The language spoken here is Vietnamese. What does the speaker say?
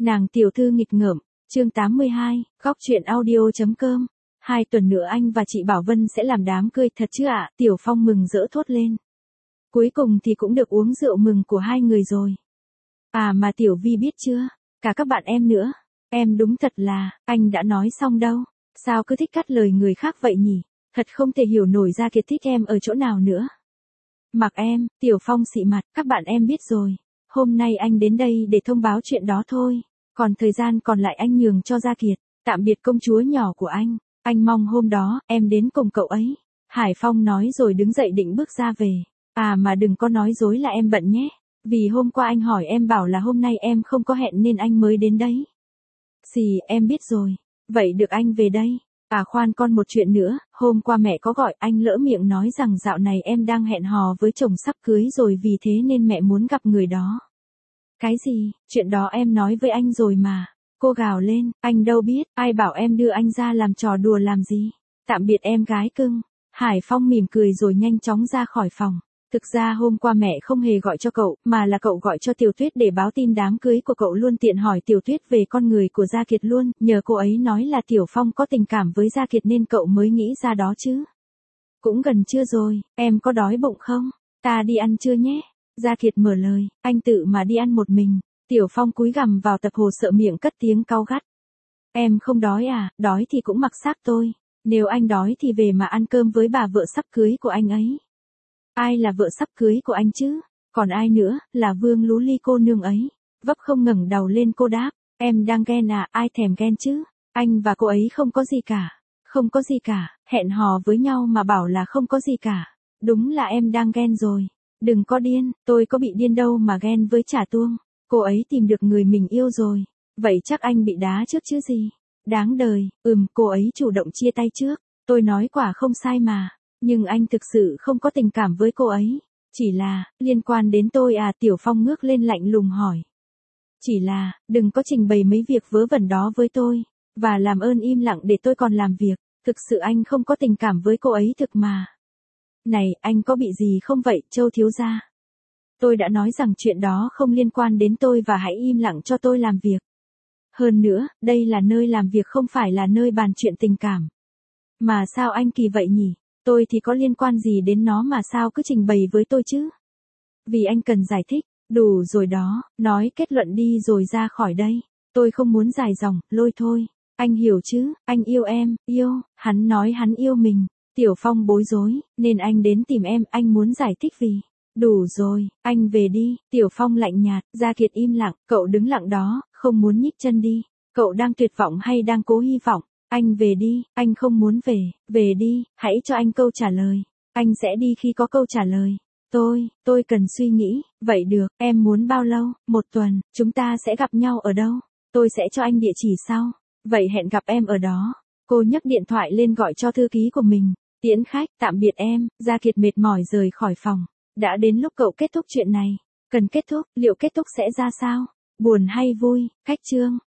Nàng tiểu thư nghịch ngợm, chương 82, góc truyện audio.com. 2 tuần nữa anh và chị Bảo Vân sẽ làm đám cưới thật chứ ạ? Tiểu Phong mừng rỡ thốt lên. Cuối cùng thì cũng được uống rượu mừng của hai người rồi. À mà Tiểu Vi biết chưa? Cả các bạn em nữa. Em đúng thật là, anh đã nói xong đâu. Sao cứ thích cắt lời người khác vậy nhỉ? Thật không thể hiểu nổi Gia Kiệt thích em ở chỗ nào nữa. Mặc em, Tiểu Phong xị mặt, các bạn em biết rồi. Hôm nay anh đến đây để thông báo chuyện đó thôi. Còn thời gian còn lại anh nhường cho Gia Kiệt. Tạm biệt công chúa nhỏ của anh. Anh mong hôm đó em đến cùng cậu ấy. Hải Phong nói rồi đứng dậy định bước ra về. À mà đừng có nói dối là em bận nhé. Vì hôm qua anh hỏi em bảo là hôm nay em không có hẹn nên anh mới đến đấy. Xì, em biết rồi. Vậy được anh về đây. À khoan con một chuyện nữa, hôm qua mẹ có gọi anh lỡ miệng nói rằng dạo này em đang hẹn hò với chồng sắp cưới rồi vì thế nên mẹ muốn gặp người đó. Cái gì, chuyện đó em nói với anh rồi mà. Cô gào lên, anh đâu biết, ai bảo em đưa anh ra làm trò đùa làm gì. Tạm biệt em gái cưng. Hải Phong mỉm cười rồi nhanh chóng ra khỏi phòng. Thực ra hôm qua mẹ không hề gọi cho cậu, mà là cậu gọi cho Tiểu Tuyết để báo tin đám cưới của cậu luôn tiện hỏi Tiểu Tuyết về con người của Gia Kiệt luôn, nhờ cô ấy nói là Tiểu Phong có tình cảm với Gia Kiệt nên cậu mới nghĩ ra đó chứ. Cũng gần trưa rồi, em có đói bụng không? Ta đi ăn trưa nhé. Gia Kiệt mở lời, anh tự mà đi ăn một mình. Tiểu Phong cúi gằm vào tập hồ sợ miệng cất tiếng cau gắt. Em không đói à, đói thì cũng mặc xác tôi. Nếu anh đói thì về mà ăn cơm với bà vợ sắp cưới của anh ấy. Ai là vợ sắp cưới của anh chứ? Còn ai nữa, là Vương Lú Ly cô nương ấy. Vấp không ngẩng đầu lên cô đáp, em đang ghen à, ai thèm ghen chứ? Anh và cô ấy không có gì cả. Không có gì cả, hẹn hò với nhau mà bảo là không có gì cả. Đúng là em đang ghen rồi. Đừng có điên, tôi có bị điên đâu mà ghen với Trà Tuông. Cô ấy tìm được người mình yêu rồi. Vậy chắc anh bị đá trước chứ gì? Đáng đời, cô ấy chủ động chia tay trước. Tôi nói quả không sai mà. Nhưng anh thực sự không có tình cảm với cô ấy. Chỉ là, liên quan đến tôi à? Tiểu Phong ngước lên lạnh lùng hỏi. Chỉ là, đừng có trình bày mấy việc vớ vẩn đó với tôi. Và làm ơn im lặng để tôi còn làm việc. Thực sự anh không có tình cảm với cô ấy thực mà. Này, anh có bị gì không vậy, Châu thiếu gia? Tôi đã nói rằng chuyện đó không liên quan đến tôi và hãy im lặng cho tôi làm việc. Hơn nữa, đây là nơi làm việc không phải là nơi bàn chuyện tình cảm. Mà sao anh kỳ vậy nhỉ? Tôi thì có liên quan gì đến nó mà sao cứ trình bày với tôi chứ? Vì anh cần giải thích, đủ rồi đó, nói kết luận đi rồi ra khỏi đây. Tôi không muốn dài dòng, lôi thôi. Anh hiểu chứ, anh yêu em, yêu, hắn nói hắn yêu mình. Tiểu Phong bối rối, nên anh đến tìm em, anh muốn giải thích vì. Đủ rồi, anh về đi. Tiểu Phong lạnh nhạt, Gia Kiệt im lặng, cậu đứng lặng đó, không muốn nhích chân đi. Cậu đang tuyệt vọng hay đang cố hy vọng? Anh về đi, anh không muốn về đi, hãy cho anh câu trả lời. Anh sẽ đi khi có câu trả lời. Tôi cần suy nghĩ, vậy được, em muốn bao lâu? 1 tuần, chúng ta sẽ gặp nhau ở đâu? Tôi sẽ cho anh địa chỉ sau. Vậy hẹn gặp em ở đó. Cô nhấc điện thoại lên gọi cho thư ký của mình. Tiễn khách, tạm biệt em. Gia Kiệt mệt mỏi rời khỏi phòng. Đã đến lúc cậu kết thúc chuyện này. Cần kết thúc, liệu kết thúc sẽ ra sao? Buồn hay vui? Khách chương.